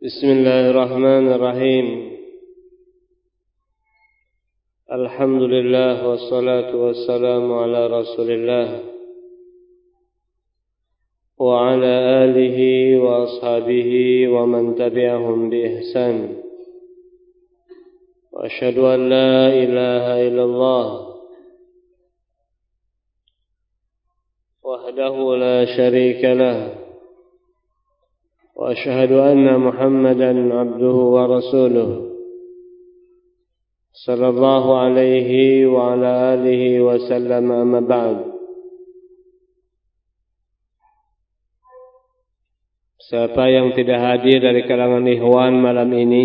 بسم الله الرحمن الرحيم الحمد لله والصلاة والسلام على رسول الله وعلى آله وأصحابه ومن تبعهم بإحسان وأشهد أن لا إله إلا الله وحده لا شريك له وأشهد أن محمدا عبده ورسوله صلى الله عليه وعلى آله وسلم أما بعد. Siapa yang tidak hadir dari kalangan ikhwan malam ini,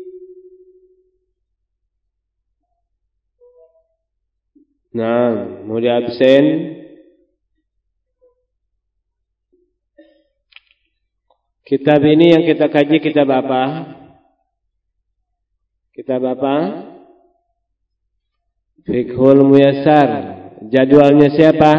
nah, mau diabsen? Kitab ini yang kita kaji kitab apa? Kitab apa? Fiqhul Muyassar. Jadwalnya siapa?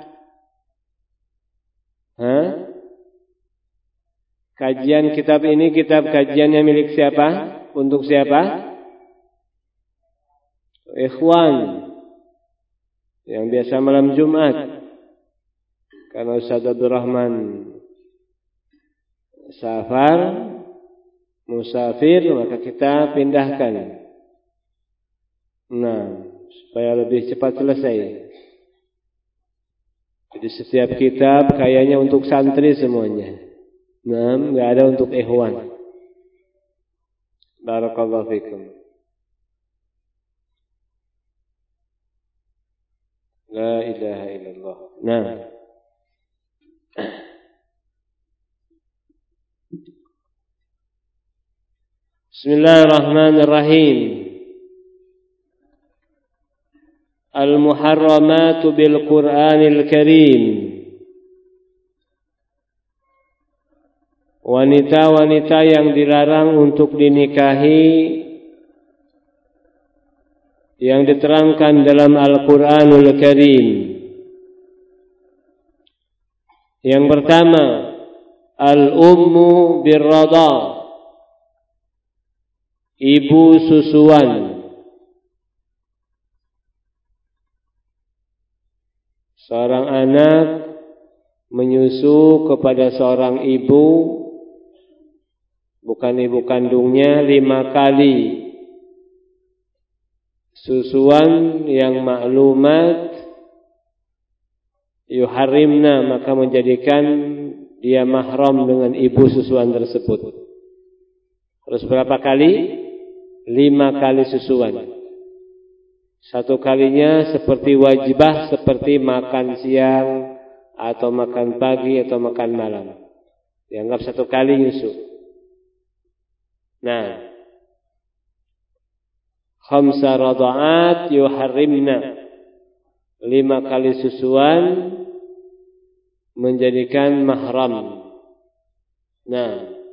Kajian kitab ini kitab kajiannya milik siapa? Untuk siapa? Ikhwan yang biasa malam Jumat. Karena Ustaz Abdul Rahman musafir, maka kita pindahkan. Nah, supaya lebih cepat selesai. Jadi setiap kitab kayaknya untuk santri semuanya. Nah, enggak ada untuk ikhwan. Barakallahu fikum. La ilaha illallah. Nah, Bismillahirrahmanirrahim. Al-muharramatu bil Qur'anil Karim. Wanita-wanita yang dilarang untuk dinikahi yang diterangkan dalam Al-Qur'anul Karim. Yang pertama, al-ummu birrada, ibu susuan. Seorang anak menyusu kepada seorang ibu, bukan ibu kandungnya, 5 kali. Susuan yang maklumat yuharrimna, maka menjadikan dia mahram dengan ibu susuan tersebut. Terus berapa kali? 5 kali susuan. Satu kalinya seperti wajibah, seperti makan siang atau makan pagi atau makan malam. Dianggap 1 kali nyusu. Nah, khamsa rada'at yuharrimna, 5 kali susuan menjadikan mahram. Nah,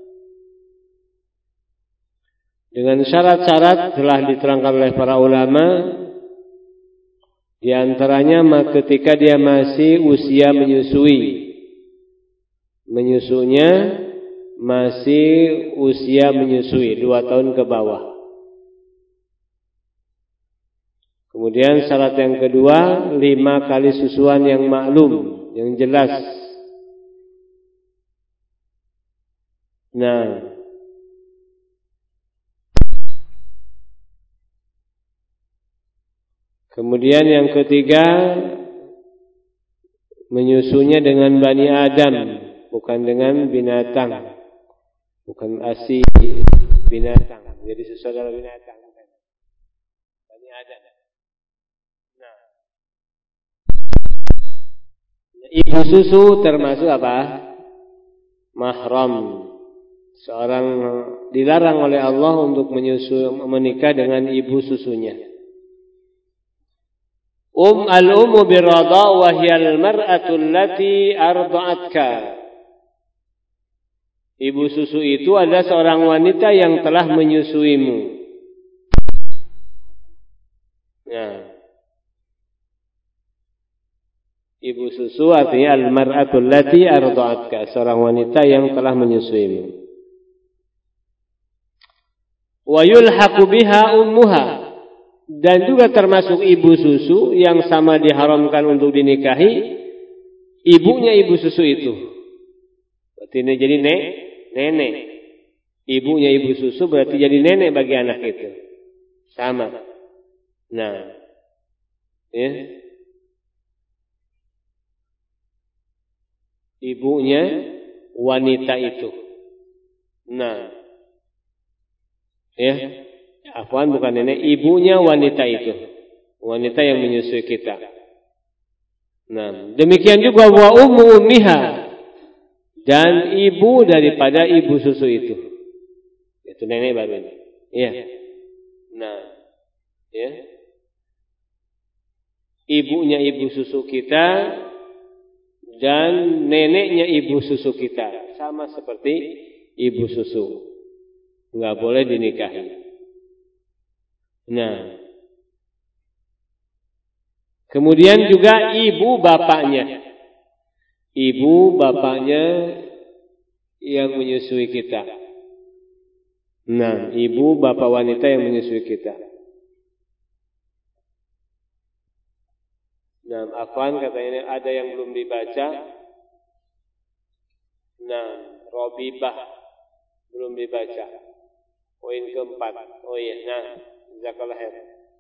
dengan syarat-syarat telah diterangkan oleh para ulama. Di antaranya ketika dia masih usia menyusui. Menyusunya masih usia menyusui 2 tahun ke bawah. Kemudian syarat yang kedua, 5 kali susuan yang maklum, yang jelas. Nah, kemudian yang ketiga, menyusunya dengan Bani Adam, bukan dengan binatang. Bukan asi binatang. Jadi susu adalah binatang. Bani Adam. Nah, ibu susu termasuk apa? Mahram. Seorang dilarang oleh Allah untuk menikah dengan ibu susunya. Al-ummu birrada wa hiya al-mar'atu allati arda'atka. Ibu susu itu adalah seorang wanita yang telah menyusuimu. Nah, ibu susu artinya al-mar'atu allati arda'atka, seorang wanita yang telah menyusuimu. Wa yulhaqu biha ummuha, dan juga termasuk ibu susu yang sama diharamkan untuk dinikahi, ibunya ibu susu itu. Berarti ini jadi nenek. Ibunya ibu susu berarti jadi nenek bagi anak itu. Sama. Nah, ya. Ibunya wanita itu. Nah, ya. Afwan, bukan nenek, ibunya wanita itu. Wanita yang menyusui kita. Nah, demikian juga wa ummu ummiha, dan ibu daripada ibu susu itu. Itu nenek baru ini. Ya. Nah, ya. Ibunya ibu susu kita dan neneknya ibu susu kita sama seperti ibu susu. Enggak boleh dinikahi. Nah, kemudian juga ibu bapaknya. Ibu bapaknya yang menyusui kita. Nah, ibu bapak wanita yang menyusui kita. Nah, afwan katanya ada yang belum dibaca. Nah, Robibah belum dibaca. Poin keempat. Oh iya, nah, jazakallahu khair.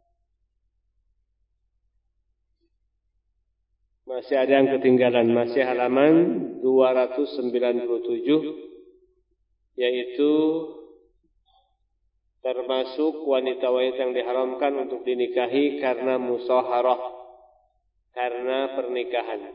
Masih ada yang ketinggalan, masih halaman 297, yaitu termasuk wanita-wanita yang diharamkan untuk dinikahi karena musaharah, karena pernikahan.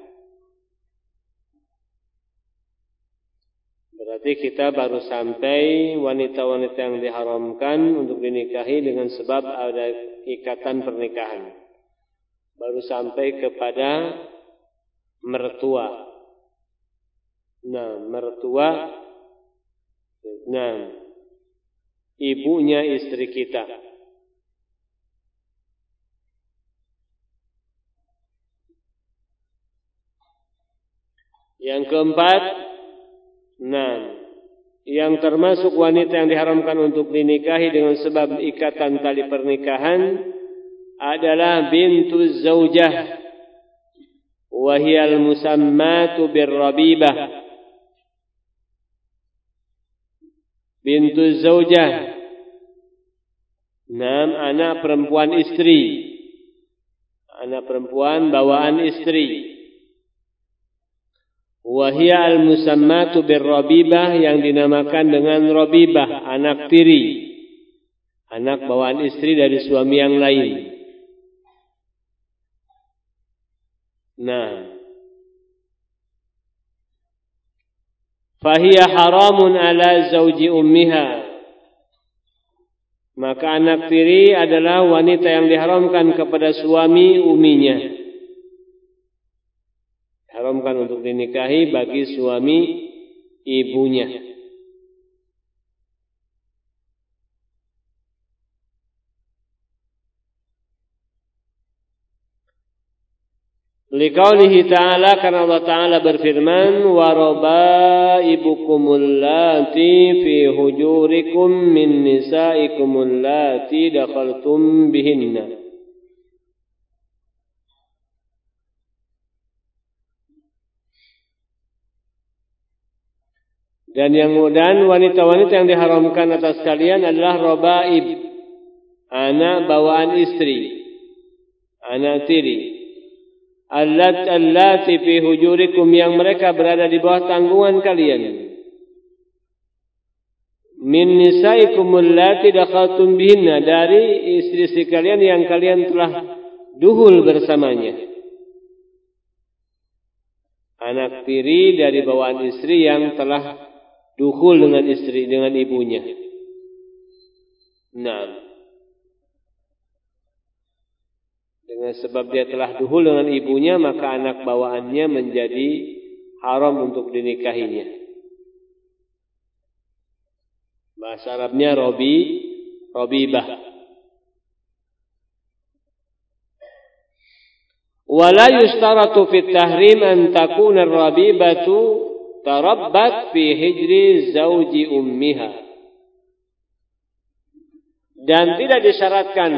Berarti kita baru sampai wanita-wanita yang diharamkan untuk dinikahi dengan sebab ada ikatan pernikahan. Baru sampai kepada mertua. Nah, mertua, nah, ibunya istri kita. Yang keempat, nah, yang termasuk wanita yang diharamkan untuk dinikahi dengan sebab ikatan tali pernikahan adalah bintu zaujah, wahiyal musammatu birrabibah. Bintu zaujah, anak perempuan istri, anak perempuan bawaan istri. Wahia al-musammatu birrabibah, yang dinamakan dengan rabibah, anak tiri, anak bawaan istri dari suami yang lain. Nah, fahiya haramun ala zauji ummiha, maka anak tiri adalah wanita yang diharamkan kepada suami uminya. Haramkan untuk dinikahi bagi suami ibunya. Liqaulihi ta'ala, karena Allah Ta'ala berfirman, wa rabaibukumul lati fi hujurikum min nisaikumul lati dakhaltum bihinna. Dan wanita-wanita yang diharamkan atas kalian adalah rabaib, anak bawaan istri, anak tiri. Allati fi hujurikum, yang mereka berada di bawah tanggungan kalian. Min nisaikum allati dakhaltum bihinna, dari istri-istri kalian yang kalian telah duhul bersamanya. Anak tiri dari bawaan istri yang telah dukhul dengan istri, dengan ibunya. Nah, dengan sebab dia telah dukhul dengan ibunya, maka anak bawaannya menjadi haram untuk dinikahinya. Bahasa Arabnya rabibah. Wala yustaratu fit tahrim an takuna ar-rabibatu tarabbat fi hijri zauji ummiha. Dan tidak disyaratkan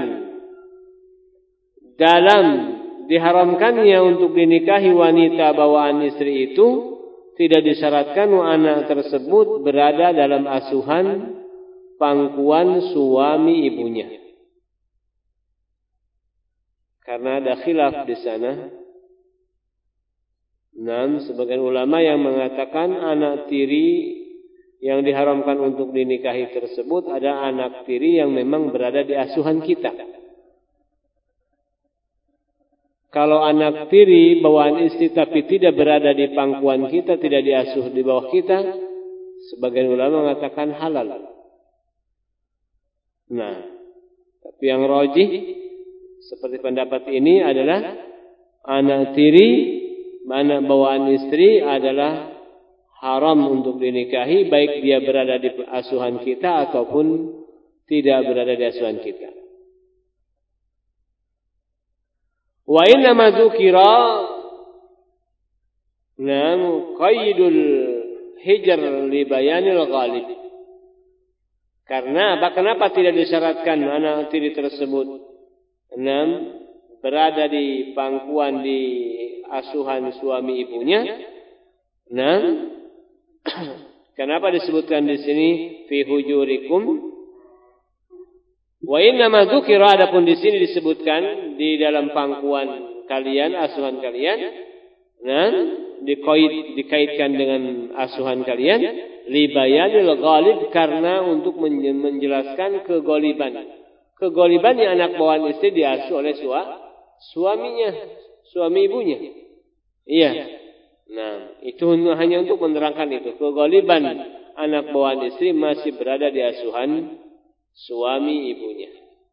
dalam diharamkannya untuk dinikahi wanita bawaan istri itu, tidak disyaratkan anak tersebut berada dalam asuhan pangkuan suami ibunya. Karena ada khilaf di sana. Sebagian ulama yang mengatakan anak tiri yang diharamkan untuk dinikahi tersebut ada anak tiri yang memang berada di asuhan kita. Kalau anak tiri bawaan istri tapi tidak berada di pangkuan kita, tidak diasuh di bawah kita, sebagian ulama mengatakan halal. Tapi yang rajih seperti pendapat ini adalah anak tiri, anak bawaan istri adalah haram untuk dinikahi, baik dia berada di asuhan kita ataupun tidak berada di asuhan kita. Wa inna ma dzukira qaidul hijr li bayanil ghalib. Karena kenapa tidak disyaratkan anak tiri tersebut berada di pangkuan di asuhan suami ibunya? Kenapa disebutkan di sini fi hujurikum? Wa inna ma dzukira, adapun di sini disebutkan di dalam pangkuan kalian, asuhan kalian, dikaitkan dengan asuhan kalian, li bayanil ghalib, karena untuk menjelaskan kegoliban. Kegoliban yang anak bawaan istri diasuh oleh suaminya, suami ibunya. Iya. Itu hanya untuk menerangkan itu. Kegoliban anak bawaan istri masih berada di asuhan suami ibunya.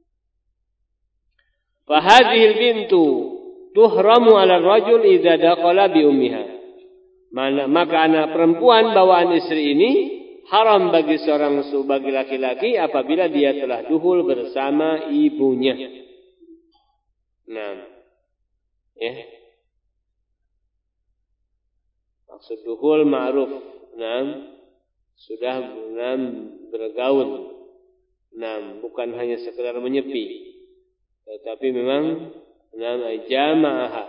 Fahadhil bintu tuhramu 'ala ar-rajul idza daqala bi ummiha. Maka anak perempuan bawaan istri ini haram bagi bagi laki-laki apabila dia telah duhul bersama ibunya. Maksud duhul ma'ruf. Sudah bergaul. Bukan hanya sekedar menyepi, tetapi memang jama'ah.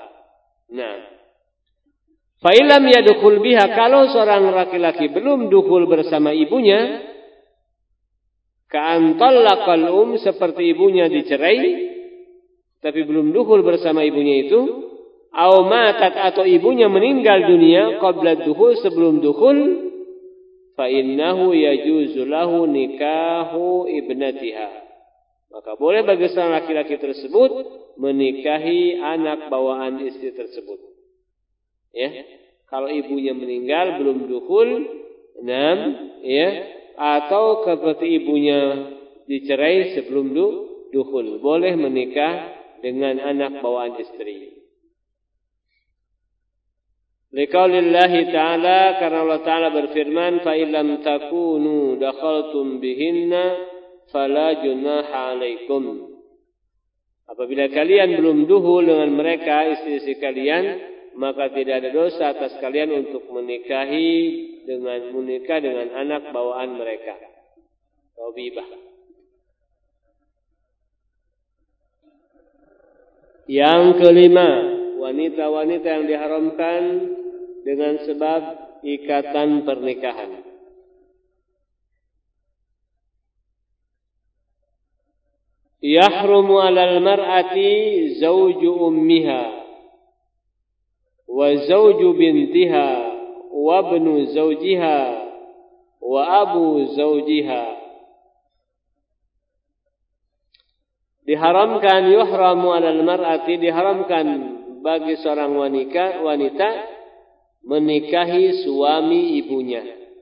Fa illam yadkhul biha, kalau seorang laki-laki belum dukhul bersama ibunya, ka'an talaqal seperti ibunya dicerai tapi belum dukhul bersama ibunya itu, au matat, atau ibunya meninggal dunia qabla dukhul, sebelum dukhul, fa innahu yajuzu lahu nikahu ibnatiha, maka boleh bagi seorang laki-laki tersebut menikahi anak bawaan istri tersebut. Kalau ibunya meninggal belum dukhul, atau seperti ibunya dicerai sebelum dukhul, boleh menikah dengan anak bawaan istri. Liqaulillahi ta'ala, karena Allah Ta'ala berfirman, fa illam takunu dakhaltum bihinna fala junaha 'alaikum. Apabila kalian belum duhul dengan mereka, istri-istri kalian, maka tidak ada dosa atas kalian untuk menikah dengan anak bawaan mereka. Rabibah. Yang kelima, wanita-wanita yang diharamkan dengan sebab ikatan pernikahan. Yahrumu 'alal mar'ati zawju ummiha wa zawju bintiha wa ibnu zawjiha wa abu zawjiha. Diharamkan, yuhramu 'alal mar'ati, diharamkan bagi seorang wanita menikahi suami ibunya.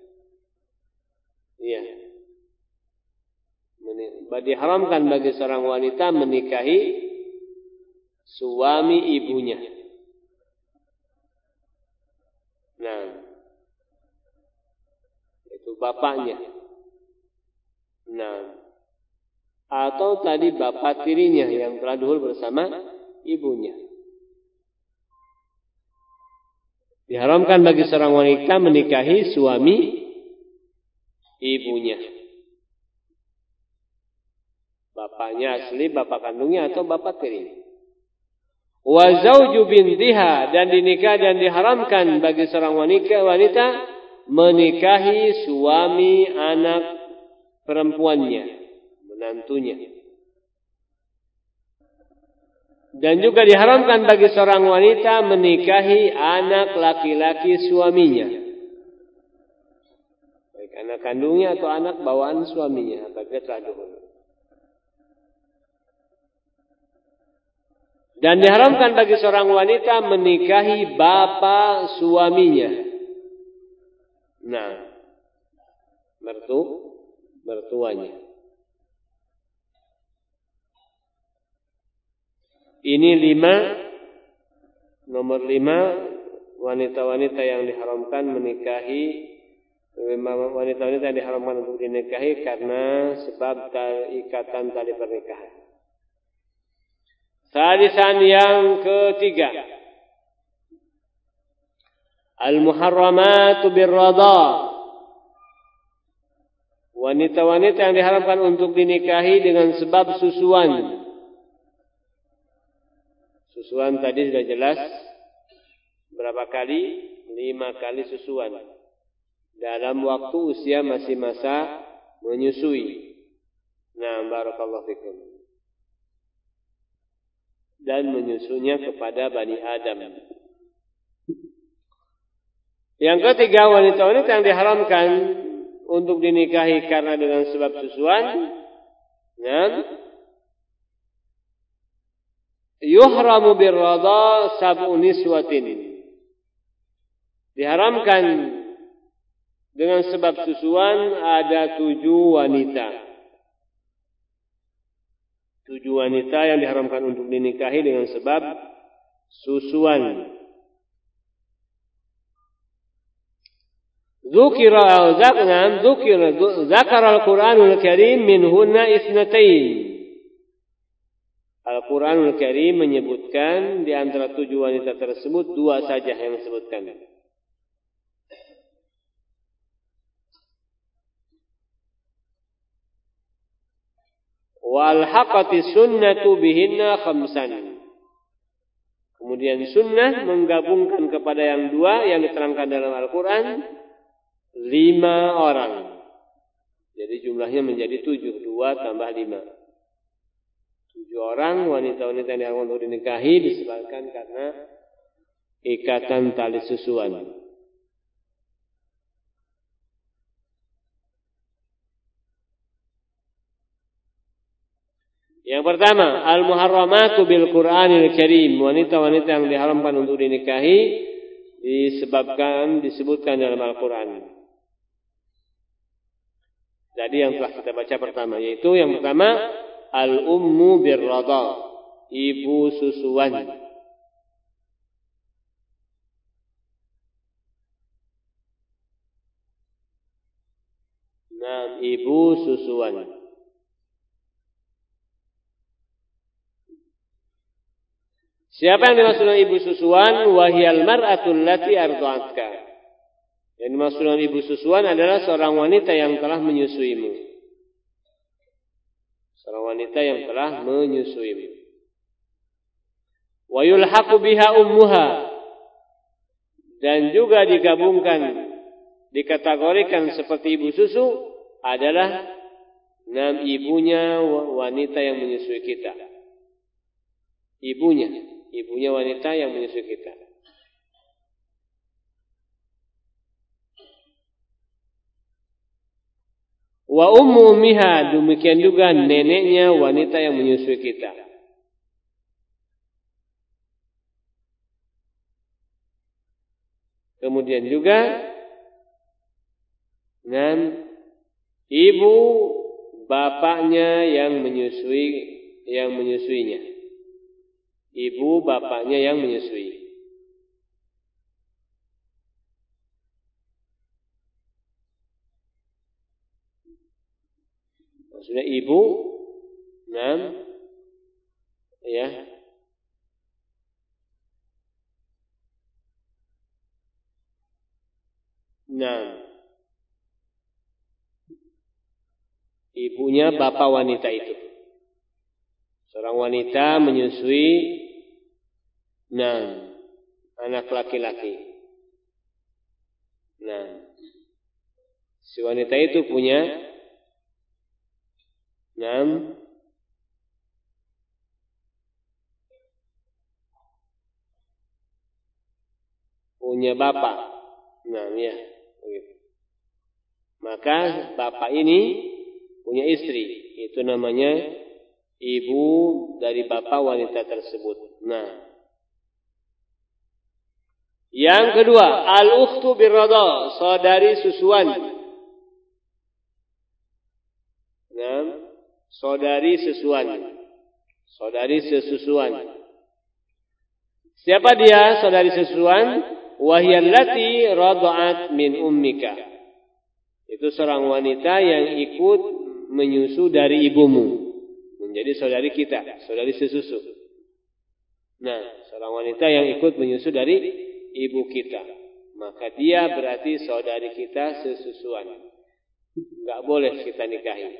Diharamkan bagi seorang wanita menikahi suami ibunya. Itu bapaknya. Atau tadi bapak tirinya yang telah duhul bersama ibunya. Diharamkan bagi seorang wanita menikahi suami ibunya. bapaknya asli, bapak kandungnya atau bapak tirinya. Wa zauju bintiha, dan dinikah dan diharamkan bagi seorang wanita menikahi suami anak perempuannya, menantunya. Dan juga diharamkan bagi seorang wanita menikahi anak laki-laki suaminya, baik anak kandungnya atau anak bawaan suaminya apabila telah dahulu. Dan diharamkan bagi seorang wanita menikahi bapak suaminya. Nah, mertuanya. Ini nomor 5 wanita-wanita yang diharamkan menikahi, wanita-wanita yang diharamkan untuk dinikahi karena sebab ikatan tali pernikahan. Salisan yang ketiga, al-muharramatu birradha. Wanita-wanita yang diharamkan untuk dinikahi dengan sebab susuan. Susuan tadi sudah jelas berapa kali? 5 kali susuan dalam waktu usia masih masa menyusui. Nah, barakallahu fikum. Dan menyusunya kepada Bani Adam. Yang ketiga, wanita-wanita yang diharamkan untuk dinikahi karena dengan sebab susuan. Yuhramu birradha sab'u niswatin. Diharamkan dengan sebab susuan ada 7 wanita. 7 wanita yang diharamkan untuk dinikahi dengan sebab susuan. Zakara al-Quranul Karim minhunna isnatain. Al-Quranul Karim menyebutkan di antara 7 wanita tersebut 2 saja yang disebutkan. Wal haqati sunnatu bihinna khamsan. Kemudian sunnah menggabungkan kepada yang 2 yang diterangkan dalam Al-Quran 5 orang. Jadi jumlahnya menjadi 7, 2 tambah 5. 7 orang wanita-wanita yang diharamkan untuk dinikahi disebabkan karena ikatan tali susuan. Yang pertama, al-muharramatu bil Qur'anil Karim. Wanita-wanita yang diharamkan untuk dinikahi disebutkan dalam Al-Quran. Jadi yang telah kita baca pertama, yaitu yang pertama al-ummu birradha, ibu susuan. Nah, ibu susuan. Siapa yang dimaksud dengan ibu susuan? Wahiyal mar'atul lati arda'atka. Yang dimaksud dengan ibu susuan adalah seorang wanita yang telah menyusuimu. Seorang wanita yang telah menyusuimu. Wa yulhaqu biha ummuha. Dan juga digabungkan, dikategorikan seperti ibu susu adalah ibunya wanita yang menyusui kita. Ibunya wanita yang menyusui kita. Wa ummu ummiha, demikian juga neneknya wanita yang menyusui kita. Kemudian juga ibu bapaknya yang menyusuinya. Ibu bapaknya yang menyusui. Maksudnya ibu, ibunya bapak wanita itu. Seorang wanita menyusui anak laki-laki. Si wanita itu punya bapak. Maka bapak ini punya istri. Itu namanya ibu dari bapak wanita tersebut. Yang kedua, al-ukhtu birradha, saudari susuan. Saudari sesusuan. Siapa dia saudari sesusuan? Wahiyallati radha'at min ummika. Itu seorang wanita yang ikut menyusu dari ibumu. Menjadi saudari kita, saudari sesusu. Seorang wanita yang ikut menyusu dari ibu kita. Maka dia berarti saudari kita sesusuan. Enggak boleh kita nikahi.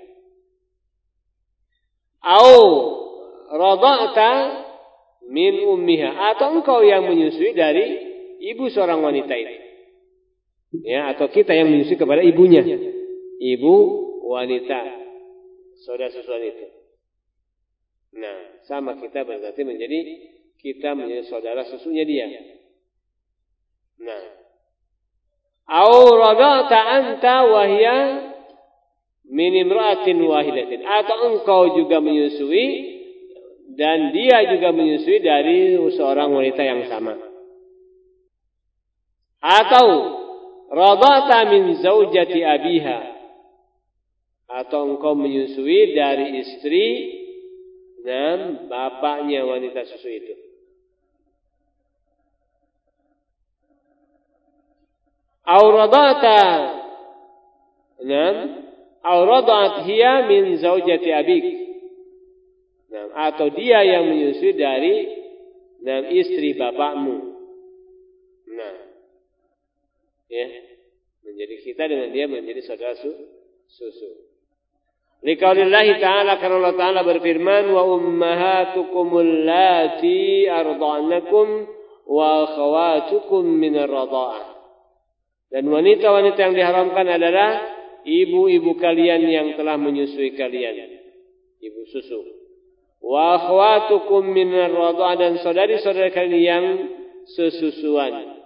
Au radha'ta min ummiha, atau engkau yang menyusui dari ibu seorang wanita itu. Atau kita yang menyusui kepada ibunya. Ibu wanita saudara sesusuan itu. Sama kita berarti menjadi saudara susunya dia. Au radha'ta anta wa hiya min imra'atin wahidatin, atau engkau juga menyusui dan dia juga menyusui dari seorang wanita yang sama. Atau radha'ta min zaujati abiha, atau engkau menyusui dari istri dan bapaknya wanita susu itu. Au radha'at hiya min zaujati abik, atau dia yang menyusui dari istri bapakmu. Menjadi kita dengan dia menjadi saudara susu. Liqaulillahi ta'ala, karena Allah Ta'ala berfirman, wa ummahatukumul lati arda'nakum wa akhawatukum minar radha'ah. Dan wanita-wanita yang diharamkan adalah ibu-ibu kalian yang telah menyusui kalian, ibu susu. Wa akhawatukum minar radha'ah, dan saudari-saudari kalian yang sesusuan.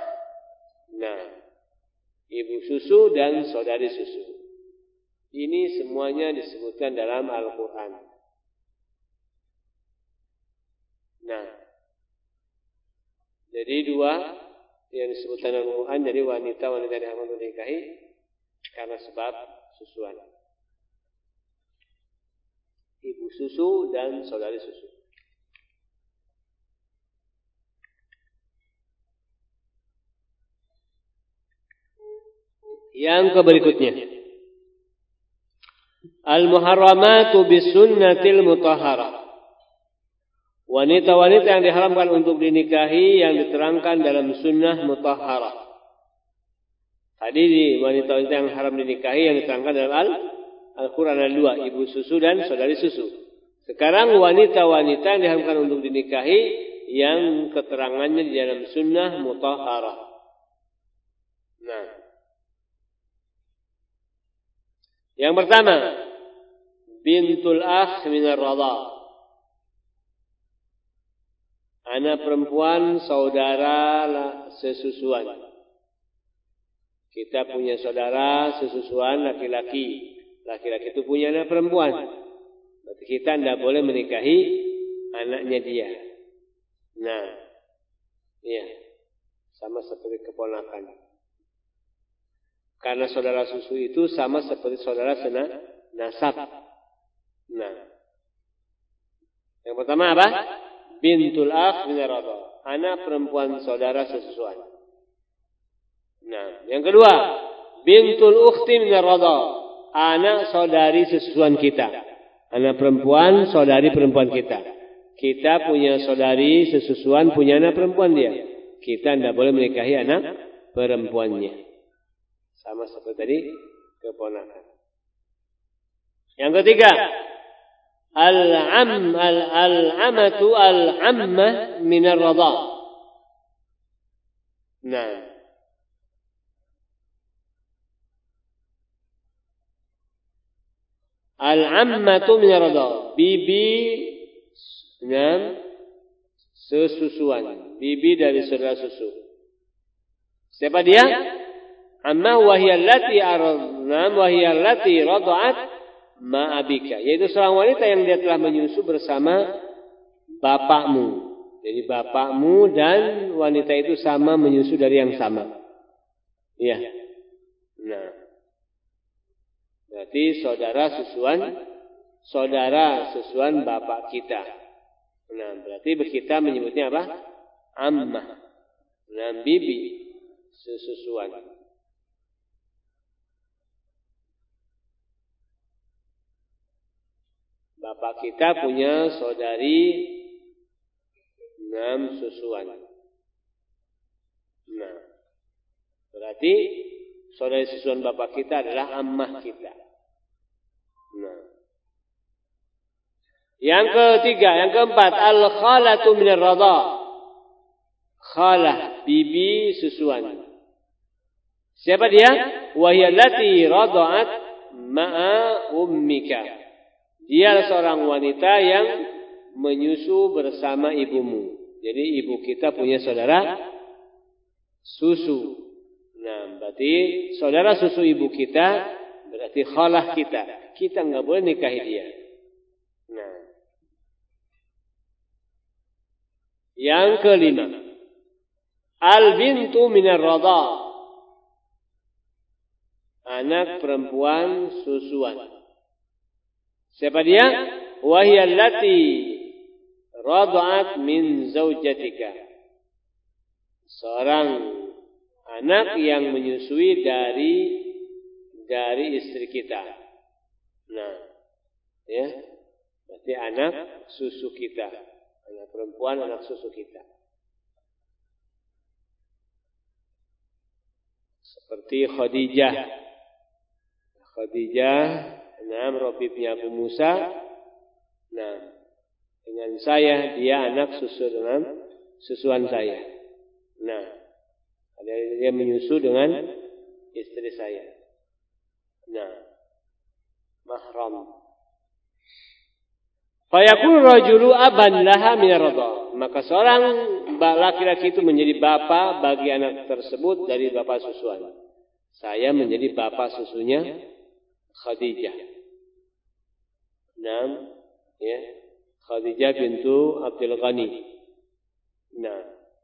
Ibu susu dan saudari susu. Ini semuanya disebutkan dalam Al-Quran. Jadi dua yang disebutkan dalam Al-Quran, jadi wanita-wanita yang diharamkan untuk dinikahi karena sebab susuan. Ibu susu dan saudari susu. Yang berikutnya, al-muharramatu bisunnatil mutahharah. Wanita-wanita yang diharamkan untuk dinikahi yang diterangkan dalam sunnah mutahharah. Tadi wanita-wanita yang haram dinikahi yang diterangkan dalam Al-Quran ada dua, ibu susu dan saudari susu. Sekarang wanita-wanita yang diharamkan untuk dinikahi yang keterangannya di dalam sunnah mutahharah. Yang pertama, bintul akh minar radha, anak perempuan saudara sesusuan. Kita punya saudara sesusuan laki-laki. Laki-laki itu punya anak perempuan. Berarti kita tidak boleh menikahi anaknya dia. Sama seperti keponakan. Karena saudara susu itu sama seperti saudara nasab. Yang pertama apa? Bintul akh minar radha, anak perempuan saudara sesusuan. Yang kedua, bintul ukhti minar radha, anak saudari sesusuan kita. Anak perempuan saudari perempuan kita. Kita punya saudari sesusuan, punya anak perempuan dia. Kita tidak boleh menikahi anak perempuannya. Sama seperti tadi keponakan. Yang ketiga, Al-amatu al-ammah min ar-radha. Nah. Al-ammatu min ar-radha. Bibi sesusuan. Bibi dari saudara susu. Siapa dia? Amma wahiyallati radha'at ma'abika. Yaitu seorang wanita yang dia telah menyusu bersama bapakmu. Jadi bapakmu dan wanita itu sama menyusu dari yang sama. Iya. Nah. Berarti saudara susuan bapak kita. Nah, berarti kita menyebutnya apa? Ammah. Nah, bibi sesusuan. Bapak kita punya saudari 6 susuan. Nah, berarti saudari susuan bapak kita adalah ammah kita. Nah. Yang ketiga, yang keempat, al-khalatu min ar-radha. Khalah, bibi susuan. Siapa dia? Wa hiya allati radha'at ma'a ummika. Dia seorang wanita yang menyusu bersama ibumu. Jadi ibu kita punya saudara susu. Nah, berarti saudara susu ibu kita berarti khalah kita. Kita enggak boleh nikahi dia. Nah. Yang kelima, al-bintu minar radha. Anak perempuan susuan. Siapa dia? Wahiyallati radha'at min zaujatika. Seorang anak yang menyusui dari istri kita. Nah, ya. Berarti anak susu kita. Anak perempuan, anak susu kita. Seperti Khadijah. Nah, Rabibnya Abu Musa. Nah, dengan saya dia anak susuan saya. Nah, dia menyusu dengan istri saya. Nah, mahram. Fayakun rajulu aban laha min ar-radha. Maka seorang laki-laki itu menjadi bapa bagi anak tersebut dari bapak susuan. Saya menjadi bapak susunya Khadijah. Nah, ya, Khadijah bintu Abdul Ghani. Nah,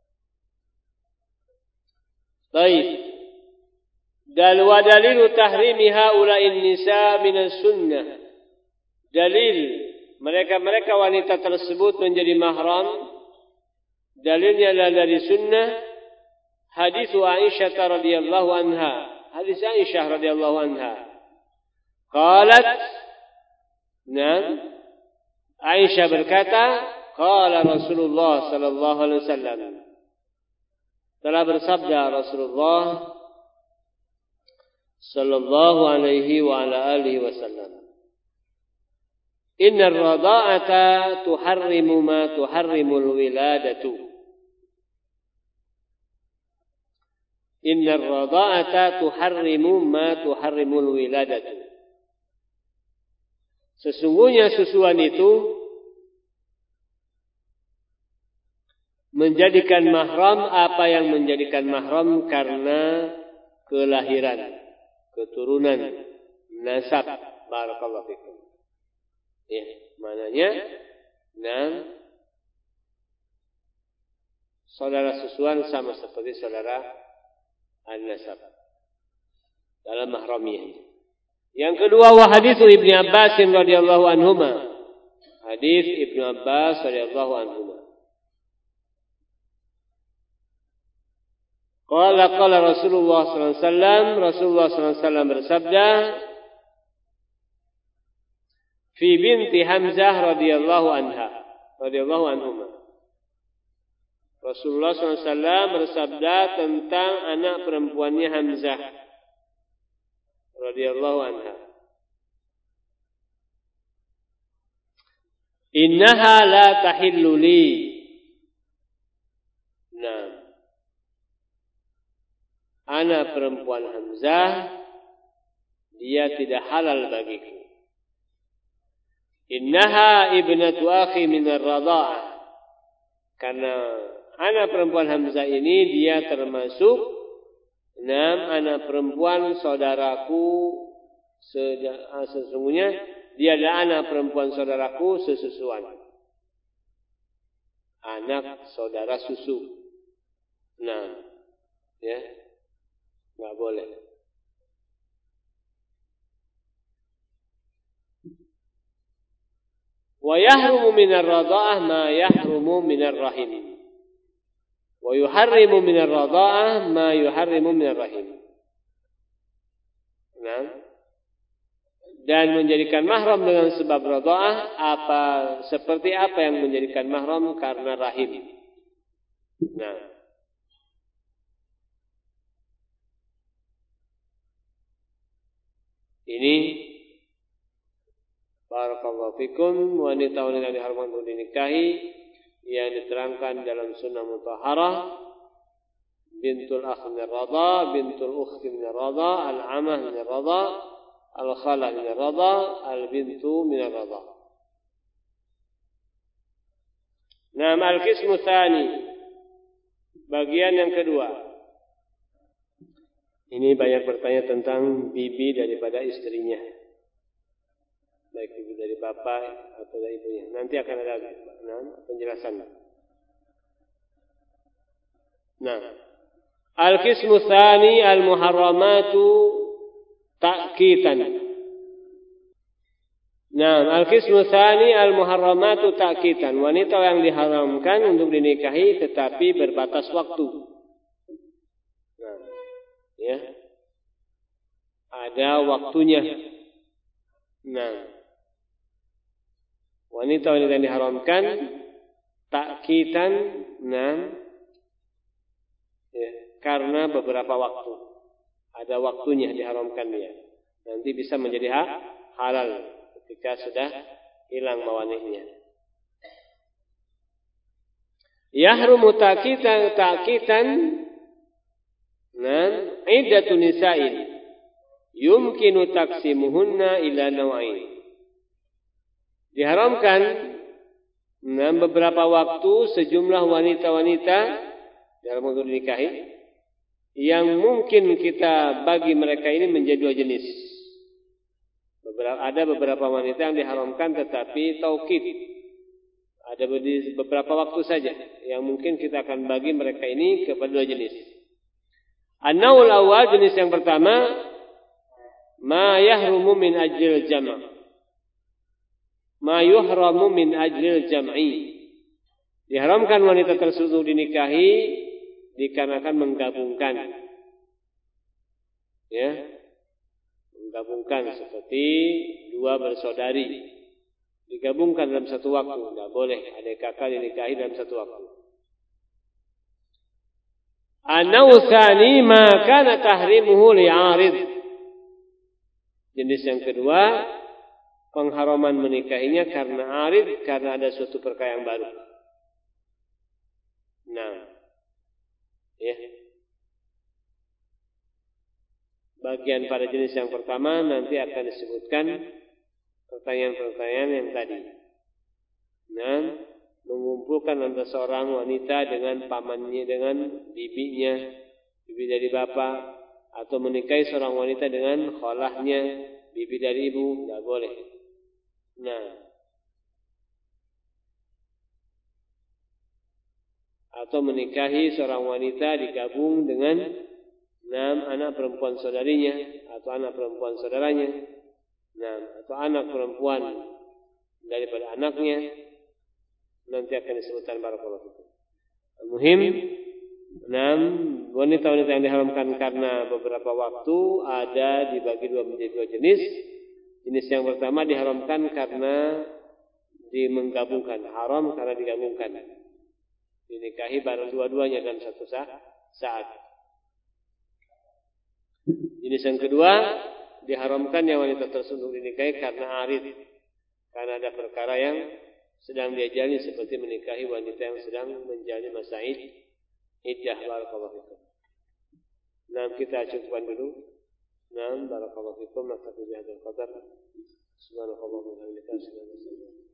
baik. Wa dalilu tahrimi haula'in nisa min as-sunnah. Dalil mereka wanita tersebut menjadi mahram. Dalilnya adalah dari sunnah. Hadis Aisyah radhiyallahu anha. Hadis Aisyah radhiyallahu anha. Qalat, nah, Aisyah berkata, qala Rasulullah sallallahu alaihi wasallam. Telah bersabda Rasulullah sallallahu alaihi wa ala alihi wasallam. Innar radha'ata tuharrimu ma tuharrimul wiladatu. Innar radha'ata tuharrimu ma tuharrimul wiladatu. Sesungguhnya susuan itu menjadikan mahram apa yang menjadikan mahram karena kelahiran, keturunan, nasab. Barakallahu fikum. Ya, maknanya saudara susuan sama seperti saudara an-nasab dalam mahramiyah. Yang kedua, wa hadits Ibnu Abbas radhiyallahu anhuma. Hadis Ibnu Abbas radhiyallahu anhuma. Qala Rasulullah sallallahu alaihi wasallam, Rasulullah sallallahu alaihi wasallam bersabda, fi binti Hamzah radhiyallahu anhuma. Rasulullah sallallahu alaihi wasallam bersabda tentang anak perempuannya Hamzah radhiyallahu anha. Innaha la tahillu li. Nah, anak perempuan Hamzah dia tidak halal bagiku. Innaha ibnatu akhi min ar-radha'ah. Karena anak perempuan Hamzah ini dia termasuk anak perempuan saudaraku. Sesungguhnya dia adalah anak perempuan saudaraku sesusuan. Anak saudara susu. Nah, ya, nggak boleh. Wa yahrumu minar radha'ah ma yahrumu minar rahim. Wa yuharrimu minar radha'ah ma yuharrimu minar rahim. Nah, dan menjadikan mahram dengan sebab radha'ah seperti apa yang menjadikan mahram karena rahim. Nah, ini barakallahu fikum, wanita-wanita yang diharamkan untuk dinikahi yang diterangkan dalam sunnah mutahharah, bintul akh min ar-radha, bintul ukhti min ar-radha, al-amah min ar-radha, al-khalah min ar-radha, al-bintu min ar-radha. Nah, al-qismu tsani, bagian yang kedua. Ini banyak bertanya tentang bibi daripada istrinya. Baik ibu dari bapak atau dari ibunya. Nanti akan ada penjelasan. Nah, al-qismu tsani al-muharramatu ta'kitan. Nah, al-qismu tsani al-muharramatu ta'kitan. Wanita yang diharamkan untuk dinikahi tetapi berbatas waktu. Nah, ya. Ada waktunya. Nah, wanita-wanita yang diharamkan ta'kitan, ya, karena beberapa waktu. Ada waktunya diharamkan dia. Nanti bisa menjadi halal ketika sudah hilang mawanihnya. Yahrumu ta'kitan iddatun nisa'in yumkinu taksimuhunna ila naw'ain. Diharamkan beberapa waktu sejumlah wanita-wanita dalam untuk dinikahi yang mungkin kita bagi mereka ini menjadi dua jenis. Ada beberapa wanita yang diharamkan tetapi taukid. Ada beberapa waktu saja yang mungkin kita akan bagi mereka ini kepada dua jenis. An-naw'ul awal, jenis yang pertama, ma yahrumu min ajlil jam'. Ma yuhramu min ajlil jam'i. Diharamkan wanita tersebut dinikahi dikarenakan menggabungkan. Ya. Menggabungkan seperti dua bersaudari. Digabungkan dalam satu waktu, tidak boleh adik kakak dinikahi dalam satu waktu. An-naw'tsani ma kana tahrimuhu li'arid. Jenis yang kedua, pengharaman menikahinya karena arid, karena ada suatu perkara yang baru. Nah, ya. Bagian pada jenis yang pertama nanti akan disebutkan pertanyaan-pertanyaan yang tadi. Nah, mengumpulkan antara seorang wanita dengan pamannya, dengan bibinya, bibi dari bapak, atau menikahi seorang wanita dengan khalahnya, bibi dari ibu, tidak boleh. Nah, atau menikahi seorang wanita digabung dengan anak perempuan saudarinya atau anak perempuan saudaranya, atau anak perempuan daripada anaknya, nanti akan disebutkan barakallahu fikum. Muhim, wanita-wanita yang diharamkan karena beberapa waktu ada dibagi menjadi dua jenis. Jenis yang pertama diharamkan karena menggabungkan, haram karena digabungkan, dinikahi bareng dua-duanya dalam satu saat. Jenis yang kedua diharamkan yang wanita tersebut dinikahi karena arid, karena ada perkara yang sedang dia jalani seperti menikahi wanita yang sedang menjalani masa iddah. Barakallahu fikum. Nah, kita cukupkan dulu. Nah, barakallahu fikum. Naktafi bihadzal qadar. Subhanallah wa bihamdihi.